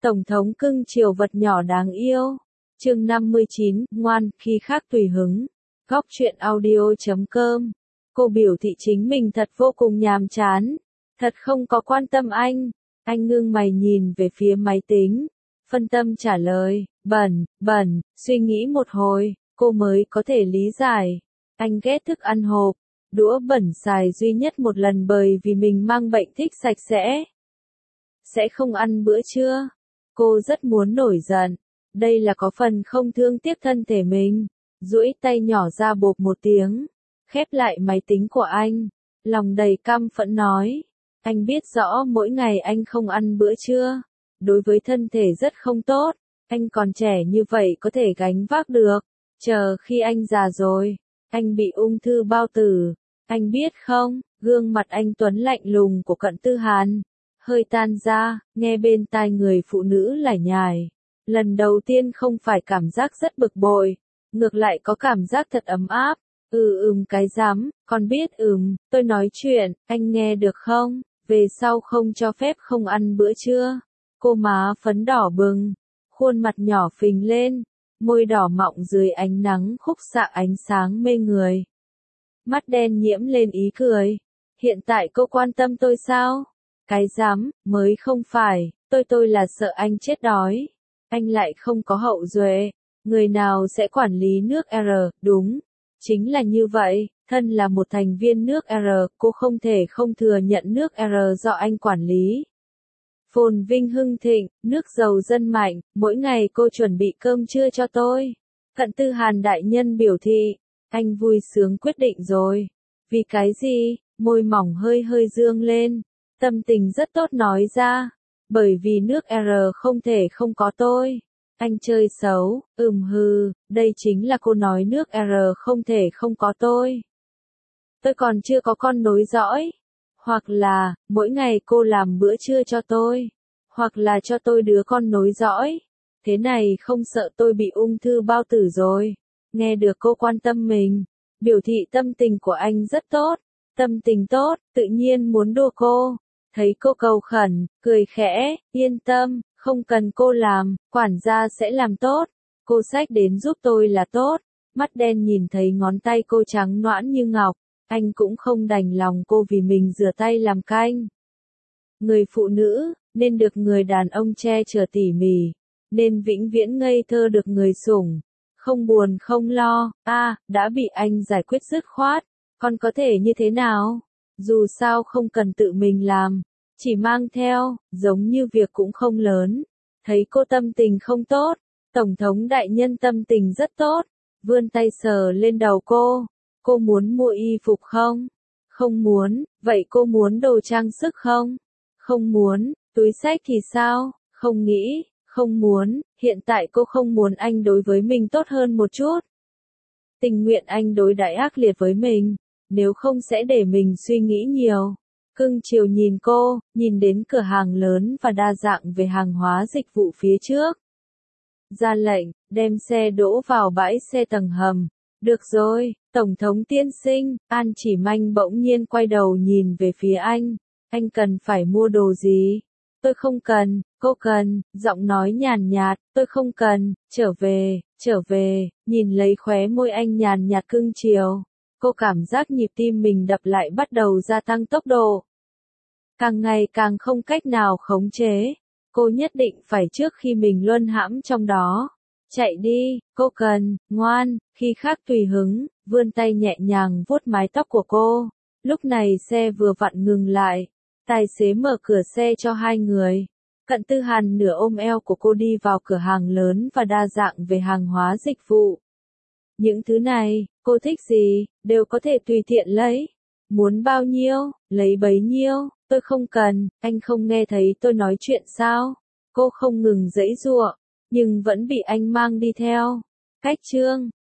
Tổng thống cưng chiều vật nhỏ đáng yêu. Chương 59, ngoan, khi khác tùy hứng. Góc truyện audio.com. Cô biểu thị chính mình thật vô cùng nhàm chán. Thật không có quan tâm anh. Anh ngưng mày nhìn về phía máy tính. Phân tâm trả lời, bẩn, suy nghĩ một hồi, cô mới có thể lý giải. Anh ghét thức ăn hộp. Đũa bẩn xài duy nhất một lần bởi vì mình mang bệnh thích sạch sẽ. Sẽ không ăn bữa trưa. Cô rất muốn nổi giận. Đây là có phần không thương tiếc thân thể mình. Duỗi tay nhỏ ra bộp một tiếng. Khép lại máy tính của anh. Lòng đầy căm phẫn nói. Anh biết rõ mỗi ngày anh không ăn bữa trưa. Đối với thân thể rất không tốt. Anh còn trẻ như vậy có thể gánh vác được. Chờ khi anh già rồi. Anh bị ung thư bao tử. Anh biết không, gương mặt anh tuấn lạnh lùng của Cận Tư Hàn. Hơi tan ra, nghe bên tai người phụ nữ lải nhải. Lần đầu tiên không phải cảm giác rất bực bội. Ngược lại có cảm giác thật ấm áp. Cái rắm, con biết tôi nói chuyện, anh nghe được không? Về sau không cho phép không ăn bữa trưa. Cô má phấn đỏ bừng. Khuôn mặt nhỏ phình lên. Môi đỏ mọng dưới ánh nắng khúc xạ ánh sáng mê người. Mắt đen nhiễm lên ý cười. Hiện tại cô quan tâm tôi sao? Cái dám, mới không phải, tôi là sợ anh chết đói. Anh lại không có hậu duệ. Người nào sẽ quản lý nước R, đúng. Chính là như vậy, thân là một thành viên nước R, cô không thể không thừa nhận nước R do anh quản lý. Phồn vinh hưng thịnh, nước giàu dân mạnh, mỗi ngày cô chuẩn bị cơm trưa cho tôi. Cận Tư Hàn đại nhân biểu thị, anh vui sướng quyết định rồi. Vì cái gì? Môi mỏng hơi dương lên. Tâm tình rất tốt nói ra. Bởi vì nước R không thể không có tôi. Anh chơi xấu, đây chính là cô nói nước R không thể không có tôi. Tôi còn chưa có con nối dõi. Hoặc là, mỗi ngày cô làm bữa trưa cho tôi. Hoặc là cho tôi đứa con nối dõi. Thế này không sợ tôi bị ung thư bao tử rồi. Nghe được cô quan tâm mình. Biểu thị tâm tình của anh rất tốt. Tâm tình tốt, tự nhiên muốn đùa cô. Thấy cô cầu khẩn, cười khẽ, yên tâm, không cần cô làm, quản gia sẽ làm tốt. Cô xách đến giúp tôi là tốt. Mắt đen nhìn thấy ngón tay cô trắng nõn như ngọc. Anh cũng không đành lòng cô vì mình rửa tay làm canh. Người phụ nữ, nên được người đàn ông che chở tỉ mỉ. Nên vĩnh viễn ngây thơ được người sủng. Không buồn không lo, đã bị anh giải quyết dứt khoát. Còn có thể như thế nào? Dù sao không cần tự mình làm. Chỉ mang theo, giống như việc cũng không lớn. Thấy cô tâm tình không tốt. Tổng thống đại nhân tâm tình rất tốt. Vươn tay sờ lên đầu cô. Cô muốn mua y phục không? Không muốn, vậy cô muốn đồ trang sức không? Không muốn, túi xách thì sao? Không nghĩ, không muốn, hiện tại cô không muốn anh đối với mình tốt hơn một chút. Tình nguyện anh đối đãi ác liệt với mình, nếu không sẽ để mình suy nghĩ nhiều. Cưng chiều nhìn cô, nhìn đến cửa hàng lớn và đa dạng về hàng hóa dịch vụ phía trước. Ra lệnh, đem xe đỗ vào bãi xe tầng hầm. Được rồi, Tổng thống tiên sinh, An Chỉ Manh bỗng nhiên quay đầu nhìn về phía anh. Anh cần phải mua đồ gì? Tôi không cần, cô cần, giọng nói nhàn nhạt, tôi không cần, trở về, nhìn lấy khóe môi anh nhàn nhạt cưng chiều. Cô cảm giác nhịp tim mình đập lại bắt đầu gia tăng tốc độ. Càng ngày càng không cách nào khống chế. Cô nhất định phải trước khi mình luân hãm trong đó. Chạy đi, cô cần, ngoan, khi khác tùy hứng, vươn tay nhẹ nhàng vuốt mái tóc của cô. Lúc này xe vừa vặn ngừng lại. Tài xế mở cửa xe cho hai người. Cận Tư Hàn nửa ôm eo của cô đi vào cửa hàng lớn và đa dạng về hàng hóa dịch vụ. Những thứ này, cô thích gì, đều có thể tùy tiện lấy. Muốn bao nhiêu, lấy bấy nhiêu, tôi không cần, anh không nghe thấy tôi nói chuyện sao? Cô không ngừng giãy giụa, nhưng vẫn bị anh mang đi theo. Cách chương